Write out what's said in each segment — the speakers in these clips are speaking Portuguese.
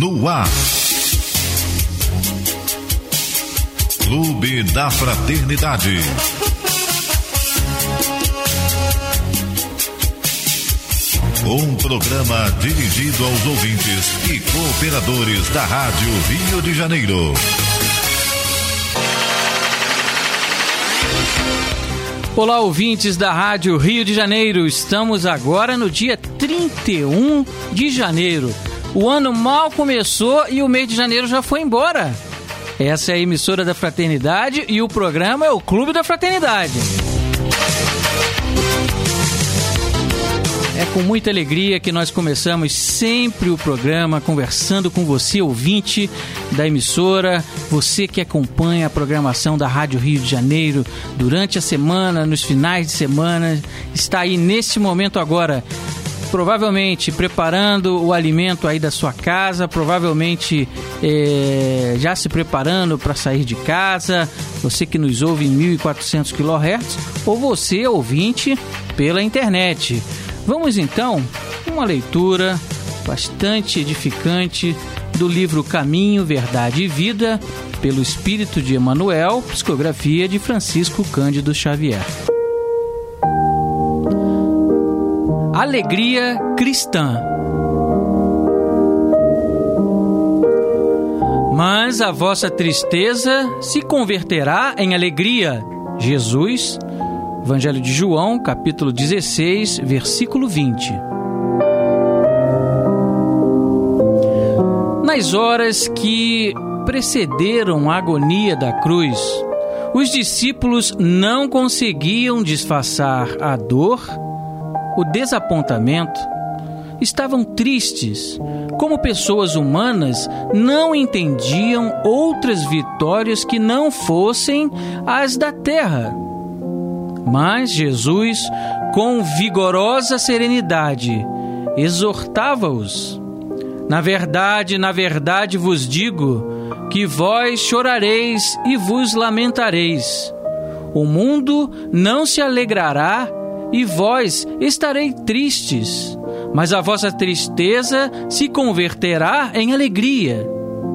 no ar. Clube da Fraternidade. Um programa dirigido aos ouvintes e cooperadores da Rádio Rio de Janeiro. Olá, ouvintes da Rádio Rio de Janeiro. Estamos agora no dia 31 de janeiro. O ano mal começou e o mês de janeiro já foi embora. Essa é a emissora da Fraternidade e o programa é o Clube da Fraternidade. É com muita alegria que nós começamos sempre o programa conversando com você, ouvinte da emissora, você que acompanha a programação da Rádio Rio de Janeiro durante a semana, nos finais de semana, está aí nesse momento agora, provavelmente preparando o alimento aí da sua casa, provavelmente já se preparando para sair de casa, você que nos ouve em 1400 kHz, ou você, ouvinte, pela internet. Vamos então a uma leitura bastante edificante do livro Caminho, Verdade e Vida, pelo Espírito de Emmanuel, psicografia de Francisco Cândido Xavier. Alegria cristã. Mas a vossa tristeza se converterá em alegria. Jesus, Evangelho de João, capítulo 16, versículo 20. Nas horas que precederam a agonia da cruz, os discípulos não conseguiam disfarçar a dor, o desapontamento. Estavam tristes. Como pessoas humanas, não entendiam outras vitórias que não fossem as da terra. Mas Jesus, com vigorosa serenidade, exortava-os. Na verdade vos digo que vós chorareis e vos lamentareis. O mundo não se alegrará e vós estareis tristes, mas a vossa tristeza se converterá em alegria.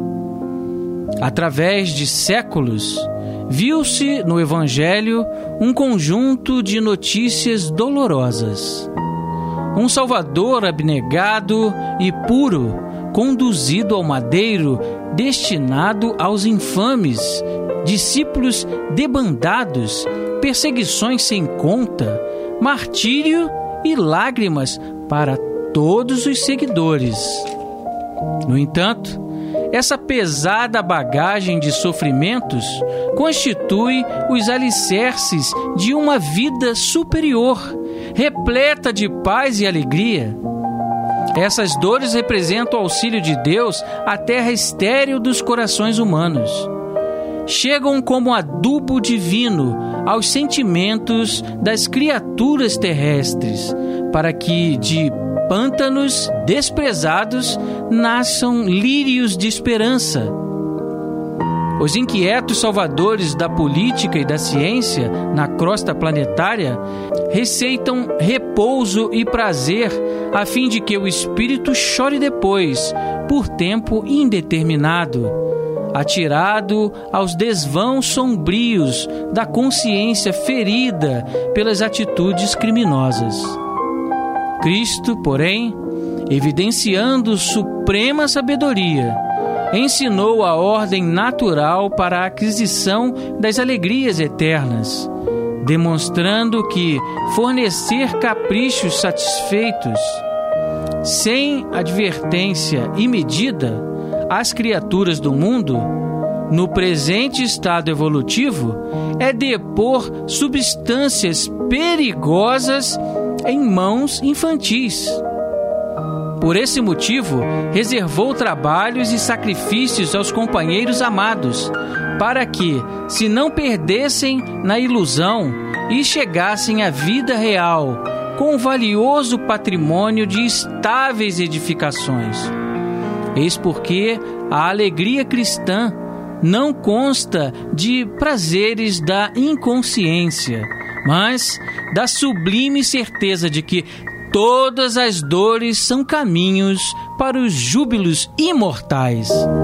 Através de séculos, viu-se no Evangelho um conjunto de notícias dolorosas. Um Salvador abnegado e puro, conduzido ao madeiro destinado aos infames, discípulos debandados, perseguições sem conta, martírio e lágrimas para todos os seguidores. No entanto, essa pesada bagagem de sofrimentos constitui os alicerces de uma vida superior, repleta de paz e alegria. Essas dores representam o auxílio de Deus à terra estéril dos corações humanos. Chegam como adubo divino aos sentimentos das criaturas terrestres, para que de pântanos desprezados nasçam lírios de esperança. Os inquietos salvadores da política e da ciência na crosta planetária receitam repouso e prazer a fim de que o espírito chore depois, por tempo indeterminado, atirado aos desvãos sombrios da consciência ferida pelas atitudes criminosas. Cristo, porém, evidenciando suprema sabedoria, ensinou a ordem natural para a aquisição das alegrias eternas, demonstrando que fornecer caprichos satisfeitos, sem advertência e medida, às criaturas do mundo, no presente estado evolutivo, é depor substâncias perigosas em mãos infantis. Por esse motivo, reservou trabalhos e sacrifícios aos companheiros amados, para que, se não perdessem na ilusão e chegassem à vida real, com valioso patrimônio de estáveis edificações. Eis porque a alegria cristã não consta de prazeres da inconsciência, mas da sublime certeza de que Todas as dores são caminhos para os júbilos imortais.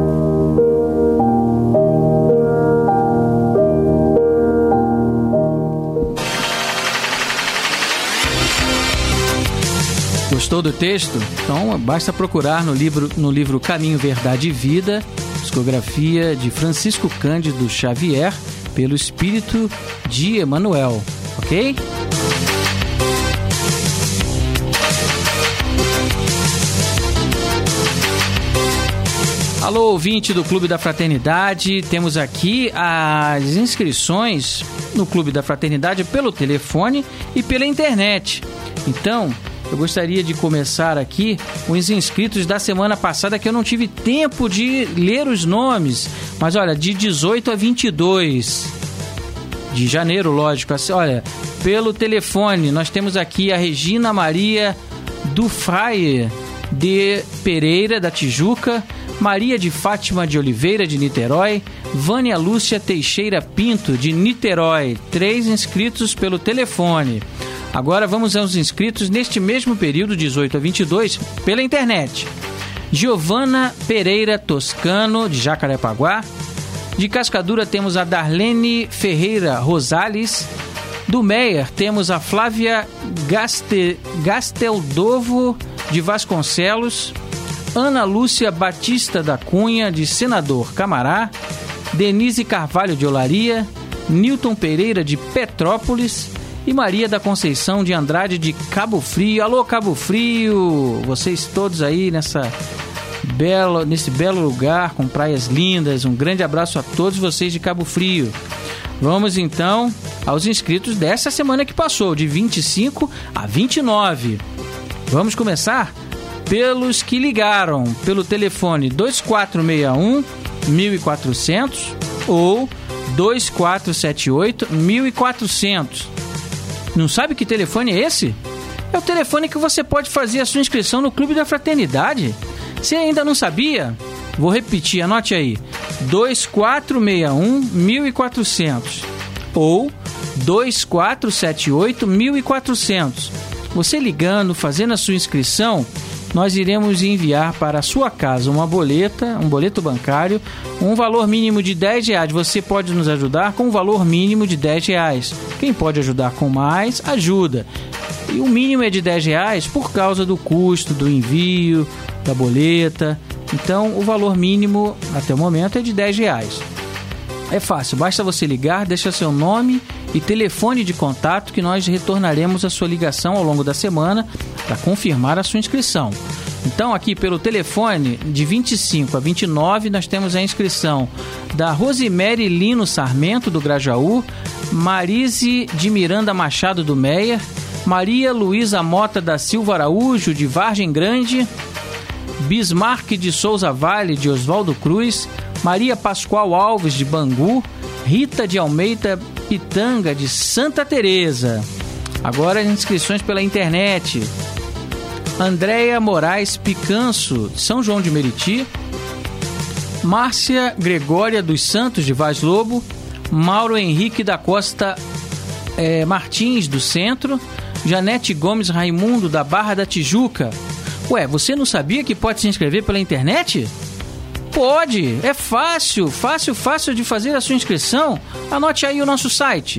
Gostou do texto? Então basta procurar no livro Caminho, Verdade e Vida, psicografia de Francisco Cândido Xavier, pelo Espírito de Emmanuel, ok? Alô, ouvinte do Clube da Fraternidade, temos aqui as inscrições no Clube da Fraternidade pelo telefone e pela internet. Então, eu gostaria de começar aqui os inscritos da semana passada, que eu não tive tempo de ler os nomes, mas olha, de 18 a 22 de janeiro, lógico, assim, olha, pelo telefone nós temos aqui a Regina Maria do Fraie de Pereira, da Tijuca, Maria de Fátima de Oliveira, de Niterói, Vânia Lúcia Teixeira Pinto, de Niterói, 3 inscritos pelo telefone. Agora vamos aos inscritos neste mesmo período, 18 a 22, pela internet. Giovana Pereira Toscano, de Jacarepaguá. De Cascadura temos a Darlene Ferreira Rosales. Do Meier temos a Flávia Gasteldovo, de Vasconcelos. Ana Lúcia Batista da Cunha, de Senador Camará. Denise Carvalho, de Olaria. Nilton Pereira, de Petrópolis. E Maria da Conceição de Andrade, de Cabo Frio. Alô, Cabo Frio! Vocês todos aí nesse belo lugar, com praias lindas. Um grande abraço a todos vocês de Cabo Frio. Vamos então aos inscritos dessa semana que passou, de 25 a 29. Vamos começar pelos que ligaram pelo telefone 2461-1400 ou 2478-1400. Não sabe que telefone é esse? É o telefone que você pode fazer a sua inscrição no Clube da Fraternidade. Se ainda não sabia, vou repetir, anote aí. 2461-1400 ou 2478-1400. Você ligando, fazendo a sua inscrição, nós iremos enviar para a sua casa um boleto bancário, um valor mínimo de R$10. Você pode nos ajudar com um valor mínimo de R$10. Quem pode ajudar com mais, ajuda. E o mínimo é de R$10 por causa do custo do envio, da boleta. Então, o valor mínimo, até o momento, é de R$10. É fácil, basta você ligar, deixa seu nome e telefone de contato que nós retornaremos a sua ligação ao longo da semana para confirmar a sua inscrição. Então, aqui pelo telefone, de 25 a 29, nós temos a inscrição da Rosemary Lino Sarmento, do Grajaú, Marise de Miranda Machado, do Meier, Maria Luísa Mota da Silva Araújo, de Vargem Grande, Bismarck de Souza Vale, de Oswaldo Cruz, Maria Pascoal Alves, de Bangu, Rita de Almeida Pitanga, de Santa Teresa. Agora as inscrições pela internet. Andréia Moraes Picanço, de São João de Meriti, Márcia Gregória dos Santos, de Vaz Lobo, Mauro Henrique da Costa Martins, do Centro, Janete Gomes Raimundo, da Barra da Tijuca. Ué, você não sabia que pode se inscrever pela internet? Pode, é fácil de fazer a sua inscrição. Anote aí o nosso site,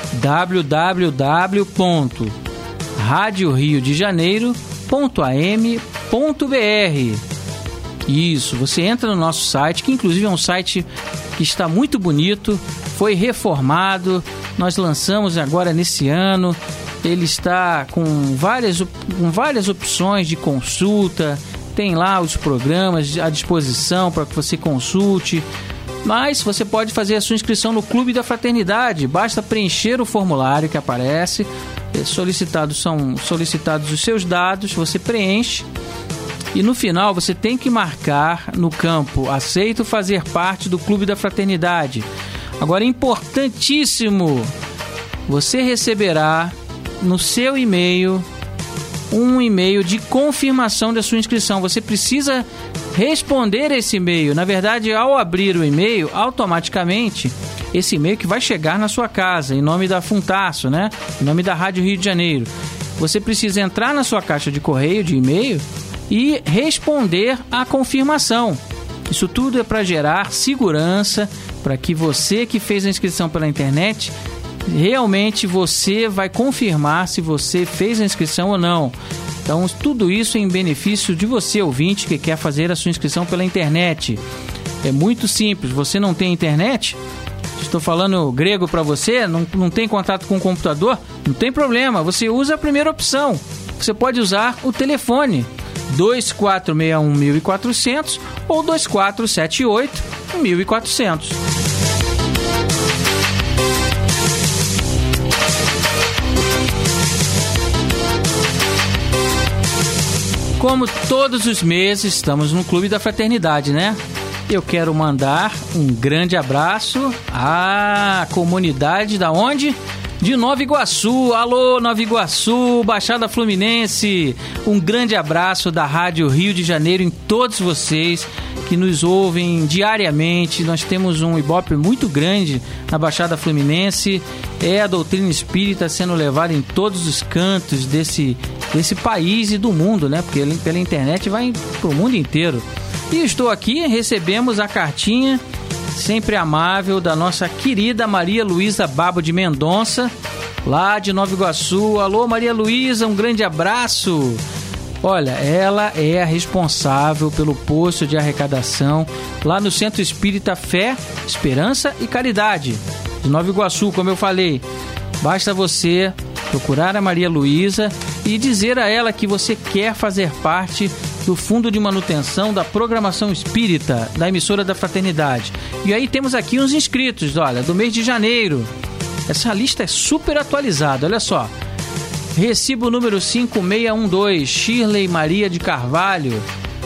www.radioriodejaneiro.am.br. Isso, você entra no nosso site, que inclusive é um site que está muito bonito, foi reformado, nós lançamos agora nesse ano. Ele está com várias opções de consulta, tem lá os programas à disposição para que você consulte. Mas você pode fazer a sua inscrição no Clube da Fraternidade, basta preencher o formulário que aparece, são solicitados os seus dados, você preenche e no final você tem que marcar no campo aceito fazer parte do Clube da Fraternidade. Agora, importantíssimo, você receberá no seu e-mail um e-mail de confirmação da sua inscrição. Você precisa responder esse e-mail. Na verdade, ao abrir o e-mail, automaticamente esse e-mail que vai chegar na sua casa, em nome da Funtaço, né? Em nome da Rádio Rio de Janeiro. Você precisa entrar na sua caixa de correio, de e-mail, e responder à confirmação. Isso tudo é para gerar segurança, para que você que fez a inscrição pela internet, realmente você vai confirmar se você fez a inscrição ou não. Então, tudo isso em benefício de você, ouvinte, que quer fazer a sua inscrição pela internet. É muito simples. Você não tem internet? Estou falando grego para você? Não tem contato com o computador? Não tem problema. Você usa a primeira opção. Você pode usar o telefone 2461-1400 ou 2478-1400. Como todos os meses, estamos no Clube da Fraternidade, né? Eu quero mandar um grande abraço à comunidade da onde? De Nova Iguaçu. Alô, Nova Iguaçu, Baixada Fluminense. Um grande abraço da Rádio Rio de Janeiro em todos vocês que nos ouvem diariamente. Nós temos um ibope muito grande na Baixada Fluminense. É a doutrina espírita sendo levada em todos os cantos desse país e do mundo, né? Porque pela internet vai para o mundo inteiro. E estou aqui, recebemos a cartinha sempre amável da nossa querida Maria Luísa Babo de Mendonça, lá de Nova Iguaçu. Alô, Maria Luísa, um grande abraço. Olha, ela é a responsável pelo posto de arrecadação lá no Centro Espírita Fé, Esperança e Caridade, de Nova Iguaçu, como eu falei. Basta você procurar a Maria Luísa e dizer a ela que você quer fazer parte do Fundo de Manutenção da Programação Espírita da Emissora da Fraternidade. E aí temos aqui uns inscritos, olha, do mês de janeiro. Essa lista é super atualizada, olha só. Recibo número 5612, Shirley Maria de Carvalho.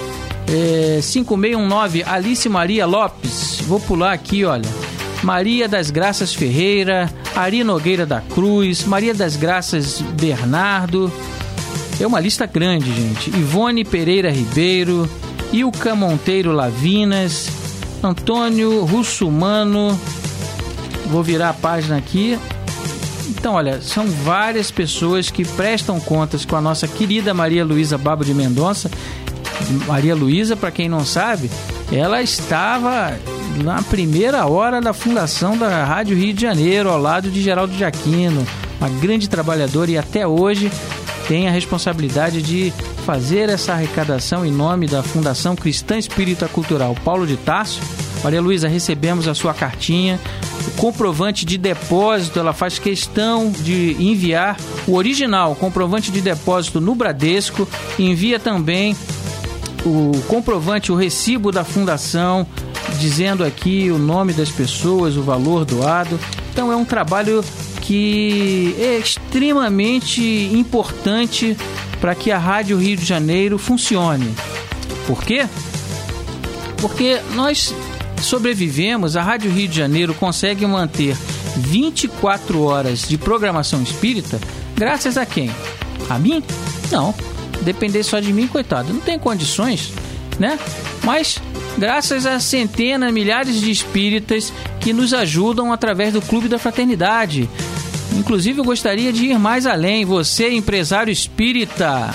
5619, Alice Maria Lopes. Vou pular aqui, olha. Maria das Graças Ferreira, Ari Nogueira da Cruz, Maria das Graças Bernardo. É uma lista grande, gente. Ivone Pereira Ribeiro, Ilka Monteiro Lavinas, Antônio Russumano. Vou virar a página aqui. Então, olha, são várias pessoas que prestam contas com a nossa querida Maria Luísa Babo de Mendonça. Maria Luísa, para quem não sabe, ela estava na primeira hora da fundação da Rádio Rio de Janeiro, ao lado de Geraldo de Aquino, uma grande trabalhadora, e até hoje tem a responsabilidade de fazer essa arrecadação em nome da Fundação Cristã Espírita Cultural Paulo de Tarso. Maria Luísa, recebemos a sua cartinha, o comprovante de depósito, ela faz questão de enviar o original, o comprovante de depósito no Bradesco, envia também o comprovante, o recibo da fundação, dizendo aqui o nome das pessoas, o valor doado. Então é um trabalho que é extremamente importante para que a Rádio Rio de Janeiro funcione. Por quê? Porque nós sobrevivemos, a Rádio Rio de Janeiro consegue manter 24 horas de programação espírita graças a quem? A mim? Não. Depender só de mim, coitado, não tem condições, né? Mas graças a centenas, milhares de espíritas que nos ajudam através do Clube da Fraternidade. Inclusive, eu gostaria de ir mais além. Você, empresário espírita,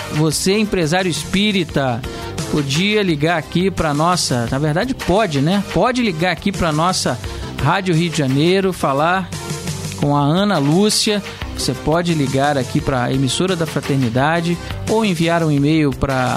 podia ligar aqui para nossa... Na verdade, pode, né? Pode ligar aqui para nossa Rádio Rio de Janeiro, falar com a Ana Lúcia. Você pode ligar aqui para a emissora da Fraternidade ou enviar um e-mail para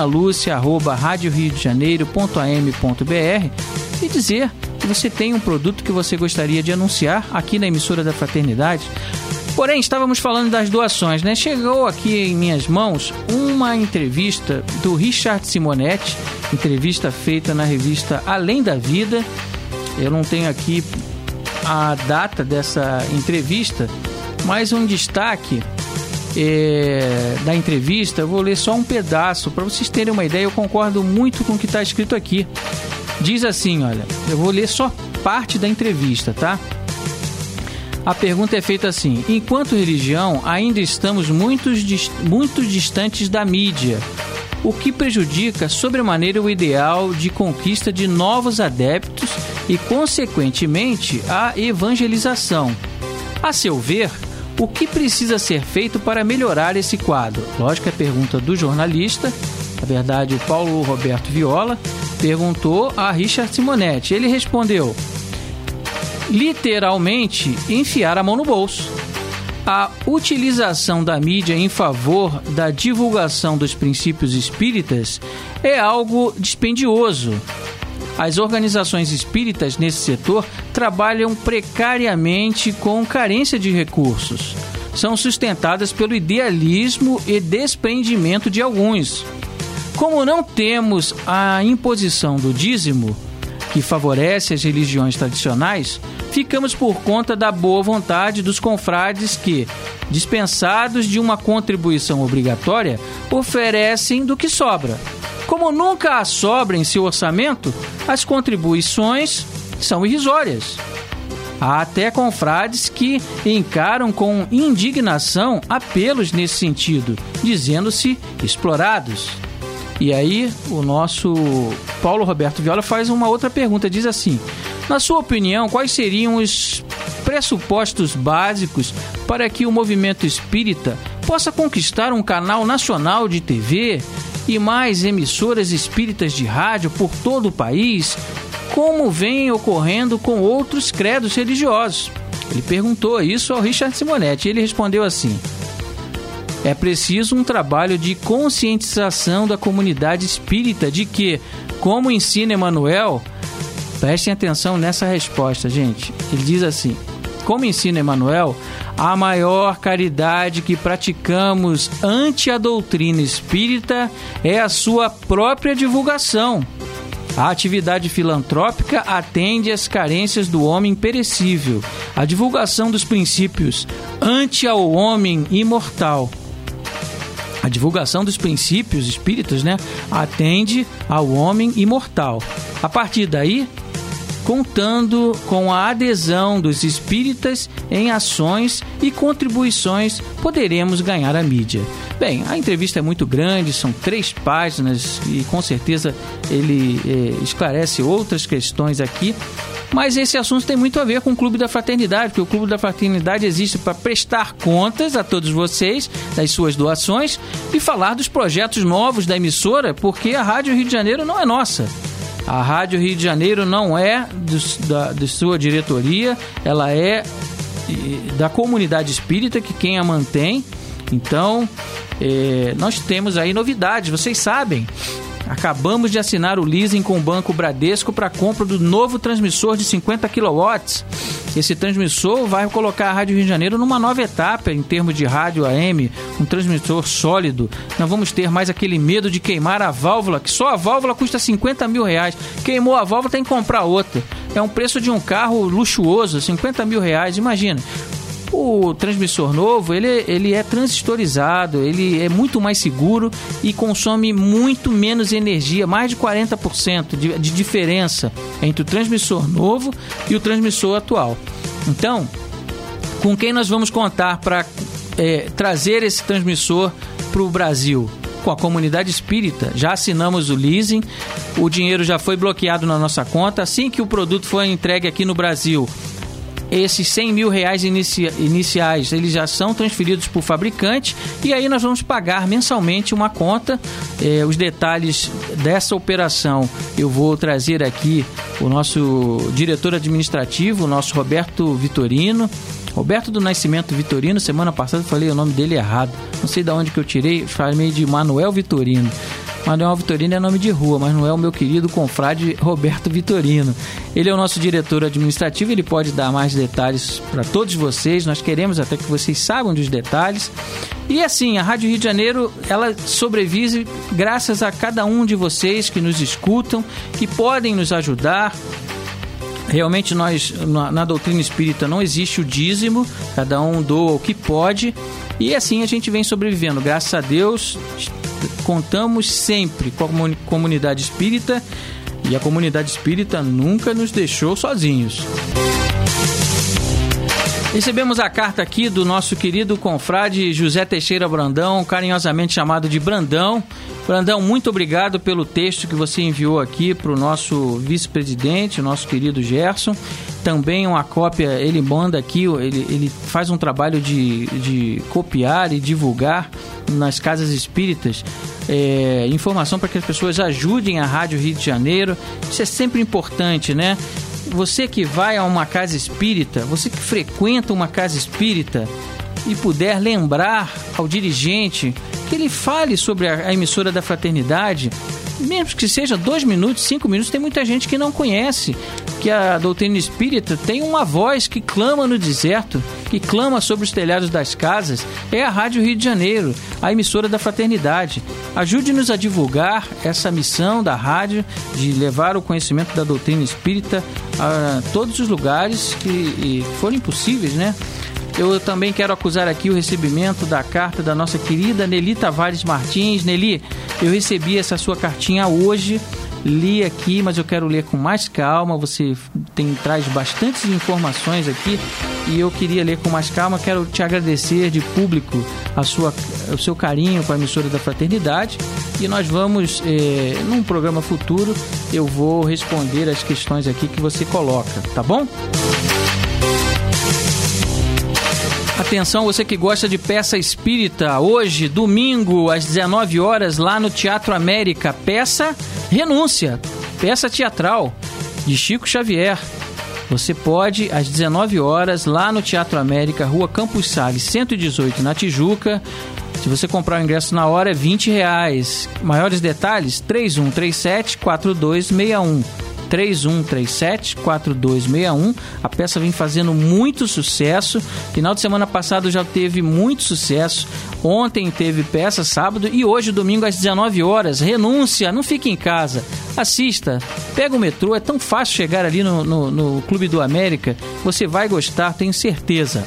analucia@radioriodejaneiro.am.br e dizer que você tem um produto que você gostaria de anunciar aqui na emissora da Fraternidade. Porém, estávamos falando das doações, né? Chegou aqui em minhas mãos uma entrevista do Richard Simonetti, entrevista feita na revista Além da Vida. Eu não tenho aqui a data dessa entrevista, mas um destaque da entrevista, eu vou ler só um pedaço para vocês terem uma ideia. Eu concordo muito com o que está escrito aqui. Diz assim, olha, eu vou ler só parte da entrevista, tá? A pergunta é feita assim: enquanto religião, ainda estamos muito distantes da mídia, o que prejudica sobremaneira o ideal de conquista de novos adeptos e, consequentemente, a evangelização. A seu ver, O que precisa ser feito para melhorar esse quadro? Lógico que é a pergunta do jornalista. Na verdade, o Paulo Roberto Viola perguntou a Richard Simonetti. Ele respondeu: literalmente, enfiar a mão no bolso. A utilização da mídia em favor da divulgação dos princípios espíritas é algo dispendioso. As organizações espíritas nesse setor trabalham precariamente com carência de recursos. São sustentadas pelo idealismo e desprendimento de alguns. Como não temos a imposição do dízimo, que favorece as religiões tradicionais, ficamos por conta da boa vontade dos confrades que, dispensados de uma contribuição obrigatória, oferecem do que sobra. Como nunca há sobra em seu orçamento, as contribuições são irrisórias. Há até confrades que encaram com indignação apelos nesse sentido, dizendo-se explorados. E aí, o nosso Paulo Roberto Viola faz uma outra pergunta, diz assim: na sua opinião, quais seriam os pressupostos básicos para que o movimento espírita possa conquistar um canal nacional de TV e mais emissoras espíritas de rádio por todo o país, como vem ocorrendo com outros credos religiosos? Ele perguntou isso ao Richard Simonetti e ele respondeu assim: é preciso um trabalho de conscientização da comunidade espírita de que, como ensina Emmanuel, prestem atenção nessa resposta, gente. Ele diz assim: como ensina Emmanuel, a maior caridade que praticamos ante a doutrina espírita é a sua própria divulgação. A atividade filantrópica atende às carências do homem perecível. A divulgação dos princípios ante ao homem imortal. A divulgação dos princípios espíritas, atende ao homem imortal. A partir daí, contando com a adesão dos espíritas em ações e contribuições, poderemos ganhar a mídia. Bem, a entrevista é muito grande, são 3 páginas e com certeza ele esclarece outras questões aqui, mas esse assunto tem muito a ver com o Clube da Fraternidade, porque o Clube da Fraternidade existe para prestar contas a todos vocês das suas doações e falar dos projetos novos da emissora, porque a Rádio Rio de Janeiro não é nossa. A Rádio Rio de Janeiro não é de sua diretoria, ela é da comunidade espírita, que quem a mantém. Então, nós temos aí novidades, vocês sabem. Acabamos de assinar o leasing com o Banco Bradesco para a compra do novo transmissor de 50 kW. Esse transmissor vai colocar a Rádio Rio de Janeiro numa nova etapa em termos de rádio AM, um transmissor sólido. Não vamos ter mais aquele medo de queimar a válvula, que só a válvula custa 50 mil reais. Queimou a válvula, tem que comprar outra. É um preço de um carro luxuoso, 50 mil reais, imagina. O transmissor novo, ele é transistorizado, ele é muito mais seguro e consome muito menos energia, mais de 40% de diferença entre o transmissor novo e o transmissor atual. Então, com quem nós vamos contar para trazer esse transmissor para o Brasil? Com a comunidade espírita. Já assinamos o leasing, o dinheiro já foi bloqueado na nossa conta. Assim que o produto for entregue aqui no Brasil, esses 100 mil reais iniciais, eles já são transferidos para o fabricante e aí nós vamos pagar mensalmente uma conta. Os detalhes dessa operação eu vou trazer aqui o nosso diretor administrativo, o nosso Roberto Vitorino. Roberto do Nascimento Vitorino. Semana passada eu falei o nome dele errado, não sei de onde que eu tirei, falei de Manuel Vitorino. Manuel Vitorino é nome de rua, mas não é o meu querido confrade Roberto Vitorino. Ele é o nosso diretor administrativo, ele pode dar mais detalhes para todos vocês. Nós queremos até que vocês saibam dos detalhes. E assim, a Rádio Rio de Janeiro, ela sobrevive graças a cada um de vocês que nos escutam, que podem nos ajudar. Realmente nós, na doutrina espírita, não existe o dízimo, cada um doa o que pode, e assim a gente vem sobrevivendo. Graças a Deus, contamos sempre com a comunidade espírita, e a comunidade espírita nunca nos deixou sozinhos. Recebemos a carta aqui do nosso querido confrade José Teixeira Brandão, carinhosamente chamado de Brandão. Brandão, muito obrigado pelo texto que você enviou aqui para o nosso vice-presidente, o nosso querido Gerson. também uma cópia, ele manda aqui, ele faz um trabalho de copiar e divulgar nas casas espíritas informação para que as pessoas ajudem a Rádio Rio de Janeiro. Isso é sempre importante, né? Você que vai a uma casa espírita, você que frequenta uma casa espírita e puder lembrar ao dirigente que ele fale sobre a emissora da Fraternidade, mesmo que seja 2 minutos, 5 minutos, tem muita gente que não conhece que a doutrina espírita tem uma voz que clama no deserto, que clama sobre os telhados das casas. É a Rádio Rio de Janeiro, a emissora da Fraternidade. Ajude-nos a divulgar essa missão da rádio de levar o conhecimento da doutrina espírita a todos os lugares que forem possíveis, né? Eu também quero acusar aqui o recebimento da carta da nossa querida Nelly Tavares Martins. Nelly, eu recebi essa sua cartinha hoje, li aqui, mas eu quero ler com mais calma. Você traz bastantes informações aqui e eu queria ler com mais calma. Quero te agradecer de público o seu carinho com a emissora da Fraternidade, e nós vamos, num programa futuro, eu vou responder as questões aqui que você coloca, tá bom? Atenção, você que gosta de peça espírita, hoje, domingo, às 19 horas, lá no Teatro América, peça Renúncia, peça teatral de Chico Xavier. Você pode, às 19 horas, lá no Teatro América, Rua Campos Salles, 118, na Tijuca. Se você comprar o ingresso na hora, é R$20. Maiores detalhes, 3137-4261. 3137-4261. A peça vem fazendo muito sucesso. Final de semana passado já teve muito sucesso. Ontem teve peça, sábado, e hoje, domingo, às 19 horas. Renúncia, não fique em casa. Assista, pega o metrô, é tão fácil chegar ali no Clube do América. Você vai gostar, tenho certeza.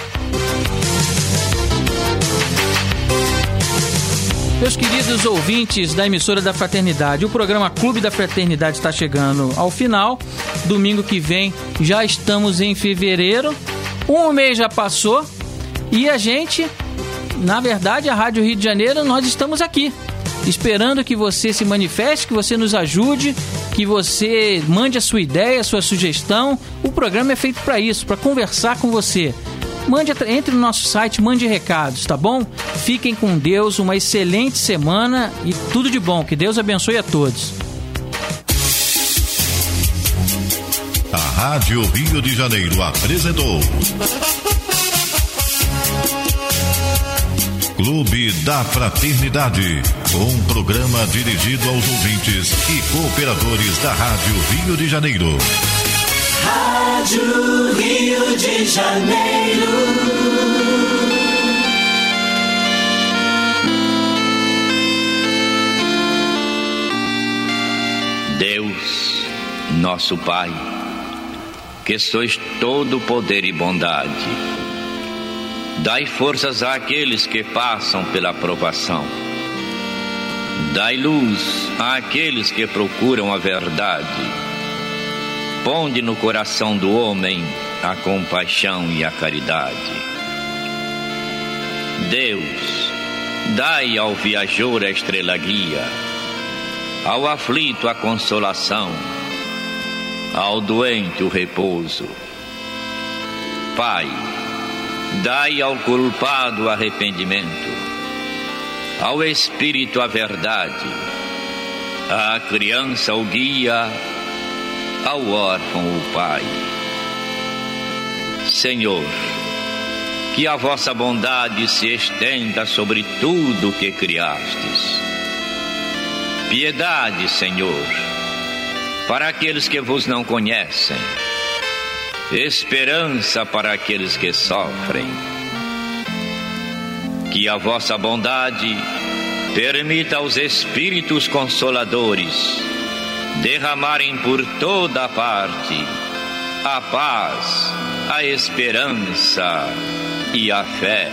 Meus queridos ouvintes da emissora da Fraternidade, o programa Clube da Fraternidade está chegando ao final. Domingo que vem já estamos em fevereiro, um mês já passou e a gente, na verdade, a Rádio Rio de Janeiro, nós estamos aqui, esperando que você se manifeste, que você nos ajude, que você mande a sua ideia, a sua sugestão. O programa é feito para isso, para conversar com você. Entre no nosso site, mande recados, tá bom? Fiquem com Deus, uma excelente semana e tudo de bom. Que Deus abençoe a todos. A Rádio Rio de Janeiro apresentou Clube da Fraternidade, um programa dirigido aos ouvintes e cooperadores da Rádio Rio de Janeiro. Rádio Rio de Janeiro. Deus, nosso Pai, que sois todo poder e bondade, dai forças àqueles que passam pela provação, dai luz àqueles que procuram a verdade. Ponde no coração do homem a compaixão e a caridade. Deus, dai ao viajor a estrela guia, ao aflito a consolação, ao doente o repouso. Pai, dai ao culpado arrependimento, ao espírito a verdade, à criança o guia, ao órfão o Pai. Senhor, que a vossa bondade se estenda sobre tudo o que criastes. Piedade, Senhor, para aqueles que vos não conhecem. Esperança para aqueles que sofrem. Que a vossa bondade permita aos Espíritos Consoladores derramarem por toda a parte a paz, a esperança e a fé.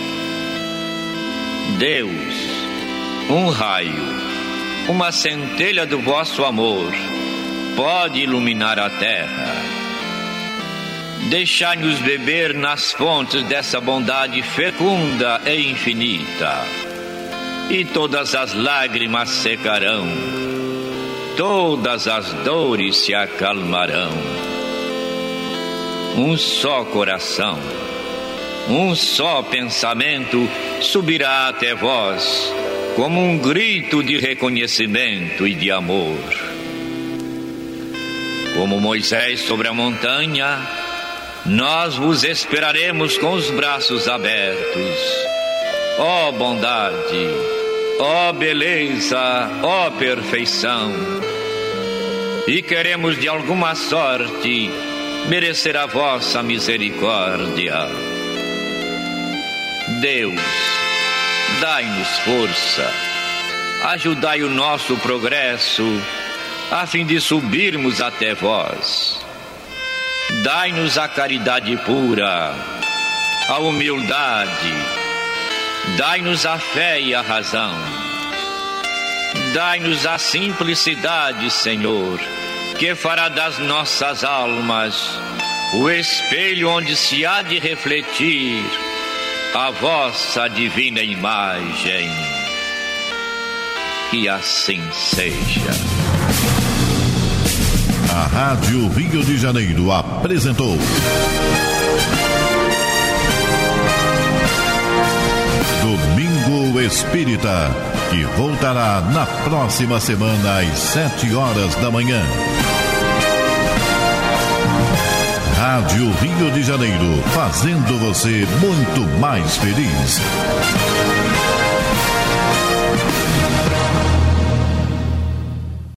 Deus, um raio, uma centelha do vosso amor pode iluminar a terra. Deixai-nos beber nas fontes dessa bondade fecunda e infinita, e todas as lágrimas secarão, todas as dores se acalmarão. um só coração, um só pensamento subirá até vós, como um grito de reconhecimento e de amor. Como Moisés sobre a montanha, nós vos esperaremos com os braços abertos. Ó bondade, ó beleza, ó perfeição. E queremos de alguma sorte merecer a vossa misericórdia. Deus, dai-nos força, ajudai o nosso progresso, a fim de subirmos até vós. Dai-nos a caridade pura, a humildade, dai-nos a fé e a razão. Dai-nos a simplicidade, Senhor, que fará das nossas almas o espelho onde se há de refletir a vossa divina imagem. Que assim seja. A Rádio Rio de Janeiro apresentou Domingo Espírita, que voltará na próxima semana às 7 horas da manhã. Rádio Rio de Janeiro, fazendo você muito mais feliz.